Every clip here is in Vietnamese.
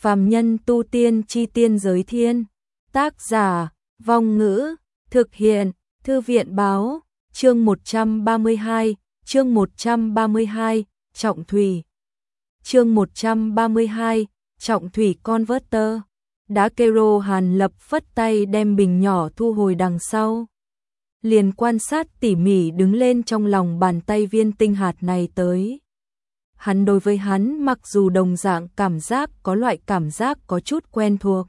Phàm nhân tu tiên chi tiên giới thiên. Tác giả, Vong Ngữ, thực hiện, Thư viện báo, chương 132, Trọng Thủy. Chương 132, Trọng Thủy Converter. Đá kero. Hàn Lập phất tay đem bình nhỏ thu hồi đằng sau. Liền quan sát tỉ mỉ đứng lên trong lòng bàn tay viên tinh hạt này tới. Hắn đối với hắn mặc dù đồng dạng cảm giác có loại cảm giác có chút quen thuộc.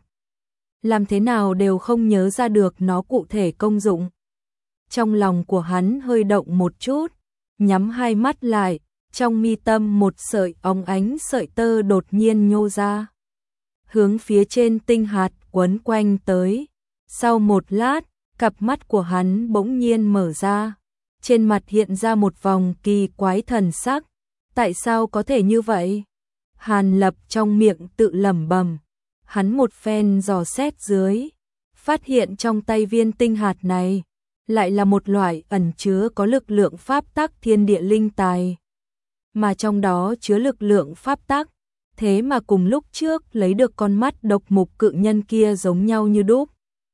Làm thế nào đều không nhớ ra được nó cụ thể công dụng. Trong lòng của hắn hơi động một chút, nhắm hai mắt lại, trong mi tâm một sợi óng ánh sợi tơ đột nhiên nhô ra. Hướng phía trên tinh hạt quấn quanh tới. Sau một lát, cặp mắt của hắn bỗng nhiên mở ra. Trên mặt hiện ra một vòng kỳ quái thần sắc. Tại sao có thể như vậy? Hàn Lập trong miệng tự lẩm bẩm. Hắn một phen dò xét dưới, phát hiện trong tay viên tinh hạt này lại là một loại ẩn chứa có lực lượng pháp tắc thiên địa linh tài. Mà trong đó chứa lực lượng pháp tắc, thế mà cùng lúc trước lấy được con mắt độc mục cự nhân kia giống nhau như đúc.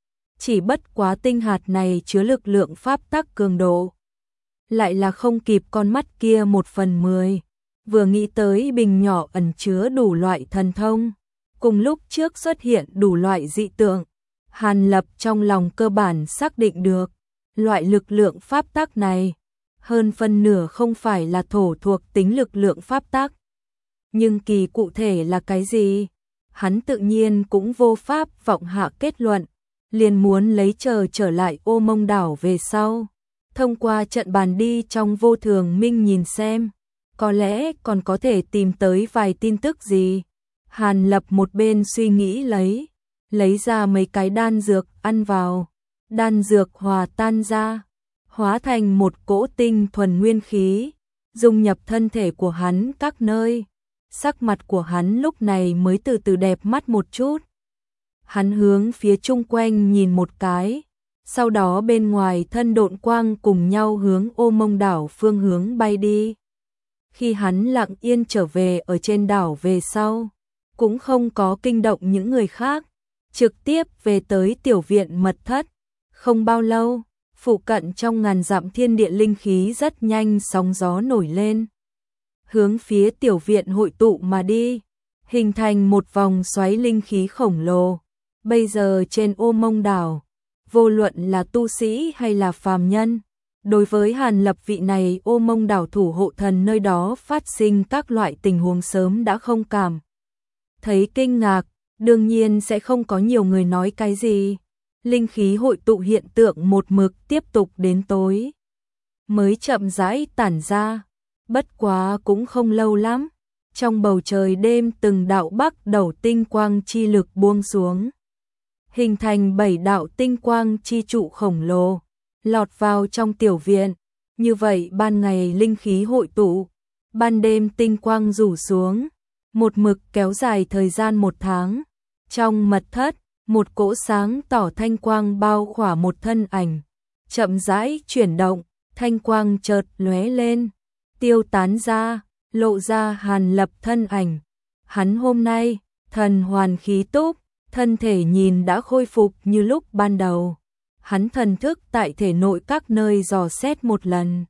Chỉ bất quá tinh hạt này chứa lực lượng pháp tắc cường độ, lại là không kịp con mắt kia 1/10. Vừa nghĩ tới bình nhỏ ẩn chứa đủ loại thần thông, cùng lúc trước xuất hiện đủ loại dị tượng, Hàn Lập trong lòng cơ bản xác định được, loại lực lượng pháp tắc này, hơn phân nửa không phải là thổ thuộc tính lực lượng pháp tắc. Nhưng kỳ cụ thể là cái gì? Hắn tự nhiên cũng vô pháp vọng hạ kết luận, liền muốn lấy trở lại Ô Mông đảo về sau. Thông qua trận bàn đi trong vô thường minh nhìn xem, có lẽ còn có thể tìm tới vài tin tức gì. Hàn Lập một bên suy nghĩ lấy ra mấy cái đan dược ăn vào. Đan dược hòa tan ra, hóa thành một cỗ tinh thuần nguyên khí, dung nhập thân thể của hắn các nơi. Sắc mặt của hắn lúc này mới từ từ đẹp mắt một chút. Hắn hướng phía chung quanh nhìn một cái, sau đó bên ngoài thân độn quang cùng nhau hướng Ô Mông đảo phương hướng bay đi. Khi hắn lặng yên trở về ở trên đảo về sau, cũng không có kinh động những người khác, trực tiếp về tới tiểu viện mật thất. Không bao lâu, phụ cận trong ngàn dặm thiên địa linh khí rất nhanh sóng gió nổi lên, hướng phía tiểu viện hội tụ mà đi, hình thành một vòng xoáy linh khí khổng lồ. Bây giờ trên Ô Mông đảo, vô luận là tu sĩ hay là phàm nhân, đối với Hàn Lập vị này Ô Mông đảo thủ hộ thần nơi đó phát sinh các loại tình huống sớm đã không cảm thấy kinh ngạc, đương nhiên sẽ không có nhiều người nói cái gì. Linh khí hội tụ hiện tượng một mực tiếp tục đến tối mới chậm rãi tản ra, bất quá cũng không lâu lắm. Trong bầu trời đêm từng đạo bắc đầu tinh quang chi lực buông xuống, hình thành 7 đạo tinh quang chi trụ khổng lồ, lọt vào trong tiểu viện. Như vậy ban ngày linh khí hội tụ, ban đêm tinh quang rủ xuống, một mực kéo dài thời gian 1 tháng. Trong mật thất, một cỗ sáng tỏ thanh quang bao khỏa một thân ảnh, chậm rãi chuyển động, thanh quang chợt lóe lên, tiêu tán ra, lộ ra Hàn Lập thân ảnh. Hắn hôm nay, thần hoàn khí túc, thân thể nhìn đã khôi phục như lúc ban đầu. Hắn thần thức tại thể nội các nơi dò xét một lần.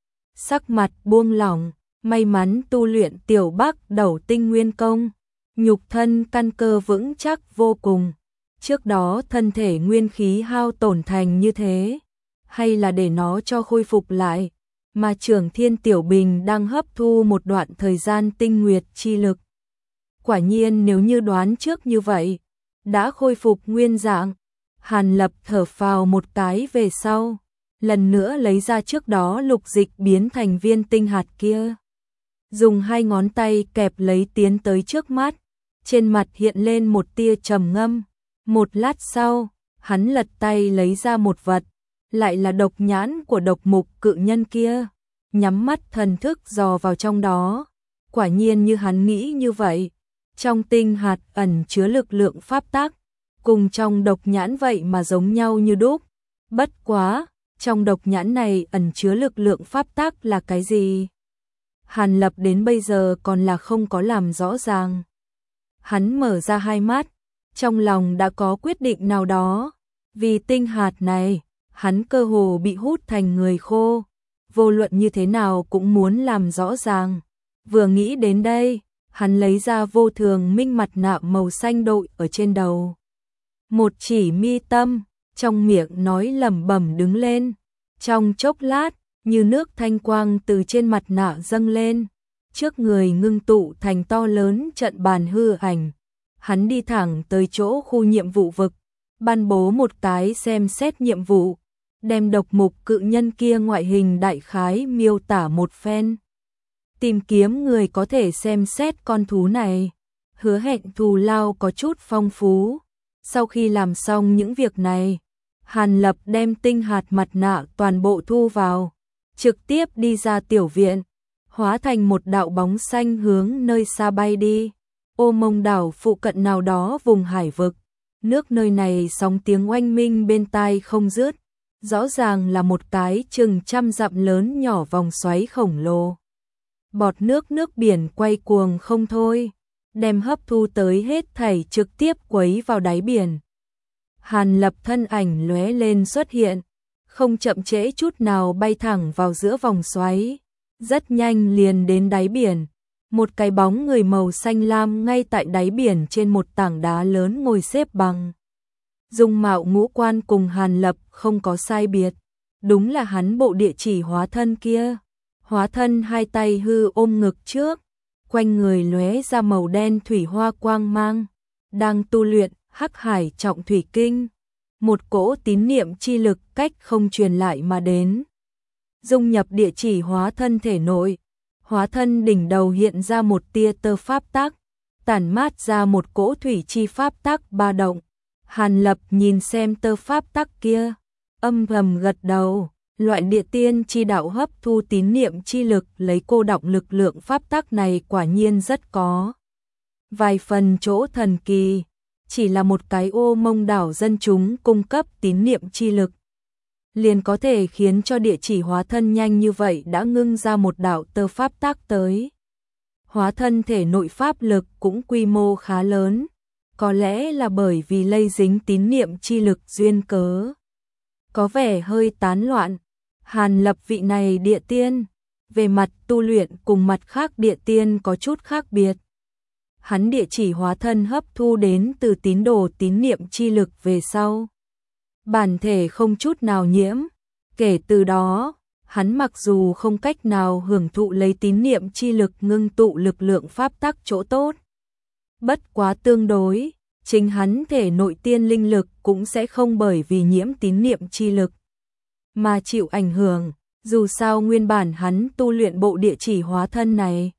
Sắc mặt buông lỏng, may mắn tu luyện tiểu bắc đầu tinh nguyên công, nhục thân căn cơ vững chắc vô cùng. Trước đó thân thể nguyên khí hao tổn thành như thế, hay là để nó cho khôi phục lại, mà Trường Thiên Tiểu Bình đang hấp thu một đoạn thời gian tinh nguyệt chi lực. Quả nhiên nếu như đoán trước như vậy, đã khôi phục nguyên dạng. Hàn Lập thở phào một cái về sau, lần nữa lấy ra trước đó lục dịch biến thành viên tinh hạt kia. Dùng 2 ngón tay kẹp lấy tiến tới trước mắt, trên mặt hiện lên một tia trầm ngâm. Một lát sau, hắn lật tay lấy ra một vật, lại là độc nhãn của độc mục cự nhân kia, nhắm mắt thần thức dò vào trong đó. Quả nhiên như hắn nghĩ như vậy, trong tinh hạt ẩn chứa lực lượng pháp tắc, cùng trong độc nhãn vậy mà giống nhau như đúc. Bất quá, trong độc nhãn này ẩn chứa lực lượng pháp tắc là cái gì? Hàn Lập đến bây giờ còn là không có làm rõ ràng. Hắn mở ra hai mắt, trong lòng đã có quyết định nào đó. Vì tinh hạt này, hắn cơ hồ bị hút thành người khô. Vô luận như thế nào cũng muốn làm rõ ràng. Vừa nghĩ đến đây, hắn lấy ra vô thường minh mặt nạ màu xanh đội ở trên đầu. Một chỉ mi tâm, trong miệng nói lẩm bẩm đứng lên. Trong chốc lát, như nước thanh quang từ trên mặt nạ dâng lên. Trước người ngưng tụ thành to lớn trận bàn hư ảnh. Hắn đi thẳng tới chỗ khu nhiệm vụ vực, ban bố một cái xem xét nhiệm vụ, đem độc mục cự nhân kia ngoại hình đại khái miêu tả một phen. Tìm kiếm người có thể xem xét con thú này, hứa hẹn thù lao có chút phong phú. Sau khi làm xong những việc này, Hàn Lập đem tinh hạt mặt nạ toàn bộ thu vào, trực tiếp đi ra tiểu viện, hóa thành một đạo bóng xanh hướng nơi xa bay đi. Ô Mông đảo phụ cận nào đó vùng hải vực, nước nơi này sóng tiếng oanh minh bên tai không dứt, rõ ràng là một cái chừng trăm dặm lớn nhỏ vòng xoáy khổng lồ. Bọt nước biển quay cuồng không thôi, đem hấp thu tới hết thảy trực tiếp quấy vào đáy biển. Hàn Lập thân ảnh lóe lên xuất hiện, không chậm trễ chút nào bay thẳng vào giữa vòng xoáy, rất nhanh liền đến đáy biển. Một cái bóng người màu xanh lam ngay tại đáy biển trên một tảng đá lớn ngồi xếp bằng. Dung mạo ngũ quan cùng Hàn Lập không có sai biệt, đúng là hắn bộ địa chỉ hóa thân kia. Hóa thân hai tay hư ôm ngực trước, quanh người lóe ra màu đen thủy hoa quang mang, đang tu luyện Hắc Hải Trọng Thủy Kinh. Một cỗ tín niệm chi lực cách không truyền lại mà đến, dung nhập địa chỉ hóa thân thể nội. Hóa thân đỉnh đầu hiện ra một tia tơ pháp tắc, tản mát ra một cỗ thủy chi pháp tắc ba động. Hàn Lập nhìn xem tơ pháp tắc kia, âm thầm gật đầu. Loại địa tiên chi đạo hấp thu tín niệm chi lực lấy cô đọng lực lượng pháp tắc này quả nhiên rất có vài phần chỗ thần kỳ. Chỉ là một cái Ô Mông đảo dân chúng cung cấp tín niệm chi lực, liền có thể khiến cho địa chỉ hóa thân nhanh như vậy đã ngưng ra một đạo tơ pháp tắc tới. Hóa thân thể nội pháp lực cũng quy mô khá lớn, có lẽ là bởi vì lây dính tín niệm chi lực duyên cớ, có vẻ hơi tán loạn. Hàn Lập vị này địa tiên, về mặt tu luyện cùng mặt khác địa tiên có chút khác biệt. Hắn địa chỉ hóa thân hấp thu đến từ tín đồ tín niệm chi lực về sau, bản thể không chút nào nhiễm. Kể từ đó, hắn mặc dù không cách nào hưởng thụ lấy tín niệm chi lực ngưng tụ lực lượng pháp tắc chỗ tốt, bất quá tương đối, chính hắn thể nội tiên linh lực cũng sẽ không bởi vì nhiễm tín niệm chi lực mà chịu ảnh hưởng. Dù sao nguyên bản hắn tu luyện bộ địa chỉ hóa thân này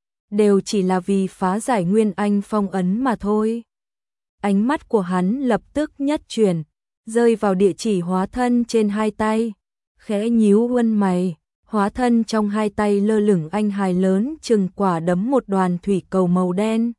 đều chỉ là vì phá giải nguyên anh phong ấn mà thôi. Ánh mắt của hắn lập tức nhất chuyển, rơi vào địa chỉ hóa thân trên hai tay, khẽ nhíu huân mày. Hóa thân trong hai tay lơ lửng anh hài lớn chừng quả đấm một đoàn thủy cầu màu đen,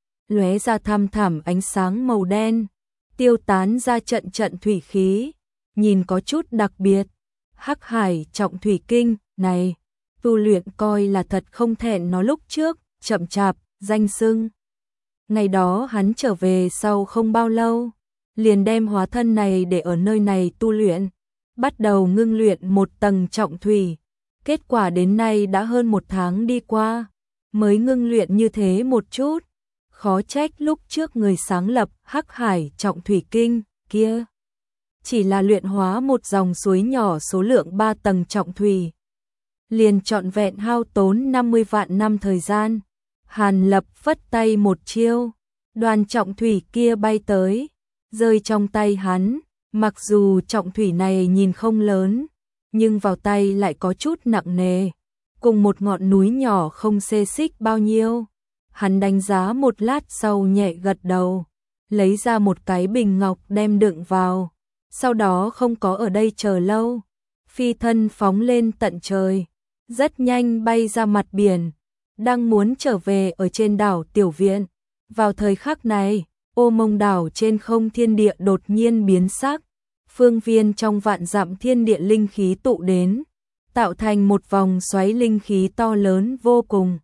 lóe ra thăm thẳm ánh sáng màu đen, tiêu tán ra trận trận thủy khí, nhìn có chút đặc biệt. Hắc Hải Trọng Thủy Kinh này, tu luyện coi là thật không thẹn nó lúc trước chậm chạp danh xưng. Ngày đó hắn trở về sau không bao lâu, liền đem hóa thân này để ở nơi này tu luyện, bắt đầu ngưng luyện một tầng trọng thủy. Kết quả đến nay đã hơn một tháng đi qua, mới ngưng luyện như thế một chút. Khó trách lúc trước người sáng lập Hắc Hải Trọng Thủy Kinh kia chỉ là luyện hóa một dòng suối nhỏ số lượng 3 tầng trọng thủy, liền trọn vẹn hao tốn 50 vạn năm thời gian. Hàn Lập phất tay một chiêu, đoàn trọng thủy kia bay tới, rơi trong tay hắn. Mặc dù trọng thủy này nhìn không lớn, nhưng vào tay lại có chút nặng nề, cùng một ngọn núi nhỏ không xê xích bao nhiêu. Hắn đánh giá một lát sau nhẹ gật đầu, lấy ra một cái bình ngọc đem đựng vào, sau đó không có ở đây chờ lâu, phi thân phóng lên tận trời, rất nhanh bay ra mặt biển, đang muốn trở về ở trên đảo Tiểu Viện. Vào thời khắc này, Ô Mông đảo trên không thiên địa đột nhiên biến sắc, phương viên trong vạn dặm thiên địa linh khí tụ đến, tạo thành một vòng xoáy linh khí to lớn vô cùng.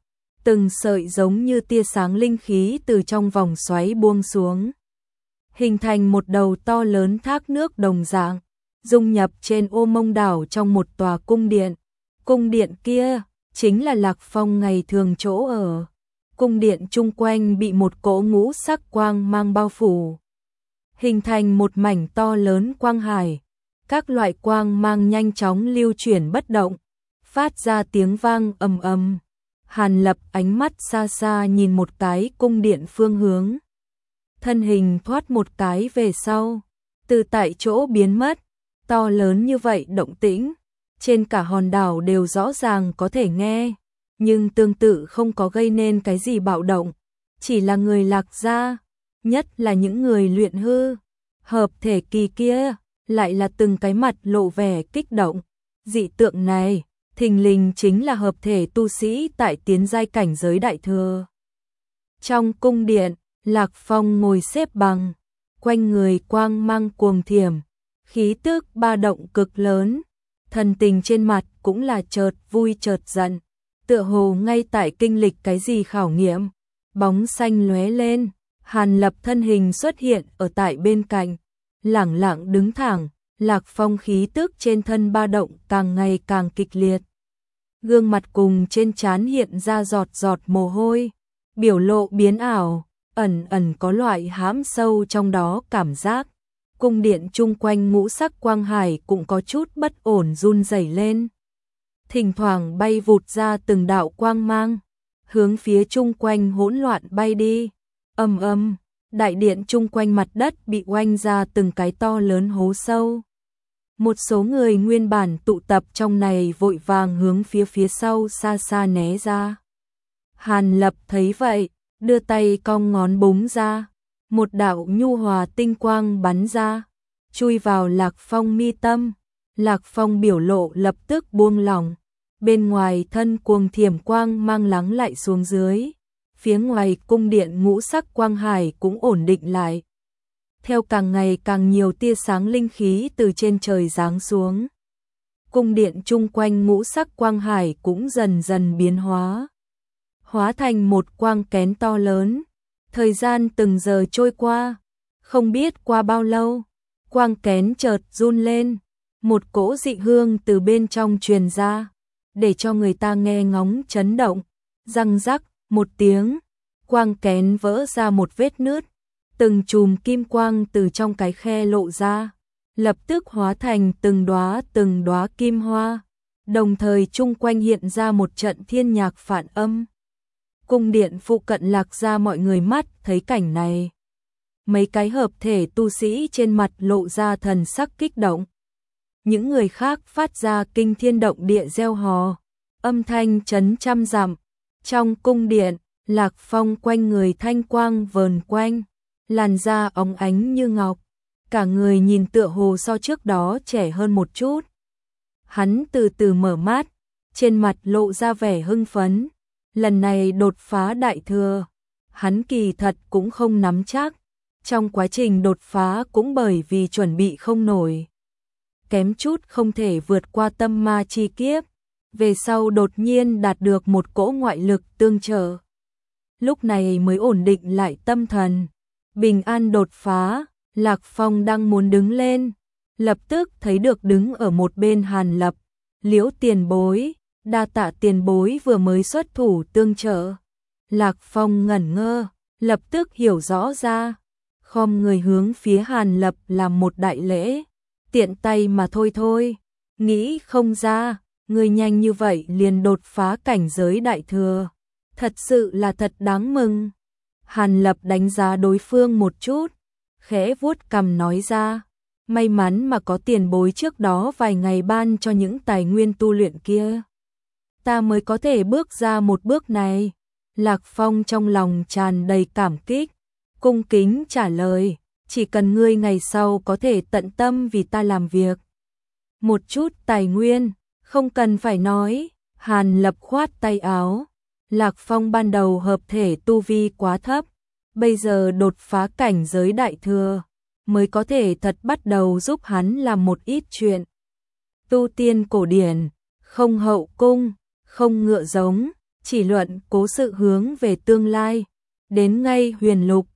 từng sợi giống như tia sáng linh khí từ trong vòng xoáy buông xuống, hình thành một đầu to lớn thác nước đồng dạng, dung nhập trên ô mông đảo trong một tòa cung điện. Cung điện kia chính là Lạc Phong ngày thường chỗ ở. Cung điện chung quanh bị một cỗ ngũ sắc quang mang bao phủ, hình thành một mảnh to lớn quang hải. Các loại quang mang nhanh chóng lưu chuyển bất động, phát ra tiếng vang ầm ầm. Hàn Lập ánh mắt xa xa nhìn một cái cung điện phương hướng, thân hình thoát một cái về sau, từ tại chỗ biến mất. To lớn như vậy động tĩnh, trên cả hòn đảo đều rõ ràng có thể nghe, nhưng tương tự không có gây nên cái gì bạo động, chỉ là người Lạc gia, nhất là những người luyện hư hợp thể kỳ kia, lại là từng cái mặt lộ vẻ kích động. Dị tượng này, thình lình chính là hợp thể tu sĩ tại tiến giai cảnh giới đại thừa. Trong cung điện, Lạc Phong ngồi xếp bằng, quanh người quang mang cuồng thiểm, khí tức ba động cực lớn, thần tình trên mặt cũng là chợt vui chợt giận, tựa hồ ngay tại kinh lịch cái gì khảo nghiệm. Bóng xanh lóe lên, Hàn Lập thân hình xuất hiện ở tại bên cạnh, lẳng lặng đứng thẳng. Lạc Phong khí tức trên thân ba động càng ngày càng kịch liệt, gương mặt cùng trên trán hiện ra giọt giọt mồ hôi, biểu lộ biến ảo, ẩn ẩn có loại hãm sâu trong đó cảm giác. Cung điện chung quanh ngũ sắc quang hải cũng có chút bất ổn run rẩy lên, thỉnh thoảng bay vụt ra từng đạo quang mang, hướng phía chung quanh hỗn loạn bay đi. Ầm ầm, đại điện chung quanh mặt đất bị oanh ra từng cái to lớn hố sâu. Một số người nguyên bản tụ tập trong này vội vàng hướng phía sau xa xa né ra. Hàn Lập thấy vậy, đưa tay cong ngón búng ra, một đạo nhu hòa tinh quang bắn ra, chui vào Lạc Phong mi tâm. Lạc Phong biểu lộ lập tức buông lỏng, bên ngoài thân cuồng thiểm quang mang lắng lại xuống dưới, phía ngoài cung điện ngũ sắc quang hải cũng ổn định lại. Theo càng ngày càng nhiều tia sáng linh khí từ trên trời giáng xuống, cung điện chung quanh ngũ sắc quang hải cũng dần dần biến hóa thành một quang kén to lớn. Thời gian từng giờ trôi qua, không biết qua bao lâu, quang kén chợt run lên, một cỗ dị hương từ bên trong truyền ra, để cho người ta nghe ngóng chấn động. Răng rắc một tiếng, quang kén vỡ ra một vết nứt, từng chùm kim quang từ trong cái khe lộ ra, lập tức hóa thành từng đóa kim hoa, đồng thời chung quanh hiện ra một trận thiên nhạc phản âm. Cung điện phụ cận Lạc gia mọi người mắt thấy cảnh này, mấy cái hợp thể tu sĩ trên mặt lộ ra thần sắc kích động. Những người khác phát ra kinh thiên động địa reo hò, âm thanh chấn trăm dặm. Trong cung điện, Lạc Phong quanh người thanh quang vờn quanh, làn da óng ánh như ngọc, cả người nhìn tựa hồ so trước đó trẻ hơn một chút. Hắn từ từ mở mắt, trên mặt lộ ra vẻ hưng phấn. Lần này đột phá đại thừa, hắn kỳ thật cũng không nắm chắc, trong quá trình đột phá cũng bởi vì chuẩn bị không nổi, kém chút không thể vượt qua tâm ma chi kiếp, về sau đột nhiên đạt được một cỗ ngoại lực tương trợ. Lúc này mới ổn định lại tâm thần, bình an đột phá. Lạc Phong đang muốn đứng lên, lập tức thấy được đứng ở một bên Hàn Lập. Liễu tiền bối, đa tạ tiền bối vừa mới xuất thủ tương trợ. Lạc Phong ngẩn ngơ, lập tức hiểu rõ ra, khom người hướng phía Hàn Lập làm một đại lễ, tiện tay mà thôi, nghĩ không ra, người nhanh như vậy liền đột phá cảnh giới đại thừa, thật sự là thật đáng mừng. Hàn Lập đánh giá đối phương một chút, khẽ vuốt cằm nói ra, may mắn mà có tiền bối trước đó vài ngày ban cho những tài nguyên tu luyện kia, ta mới có thể bước ra một bước này. Lạc Phong trong lòng tràn đầy cảm kích, cung kính trả lời, chỉ cần ngươi ngày sau có thể tận tâm vì ta làm việc. Một chút tài nguyên, không cần phải nói. Hàn Lập khoát tay áo, Lạc Phong ban đầu hợp thể tu vi quá thấp, bây giờ đột phá cảnh giới đại thừa, mới có thể thật bắt đầu giúp hắn làm một ít chuyện. Tu tiên cổ điển, không hậu cung, không ngựa giống, chỉ luận cố sự hướng về tương lai. Đến ngay huyền lục,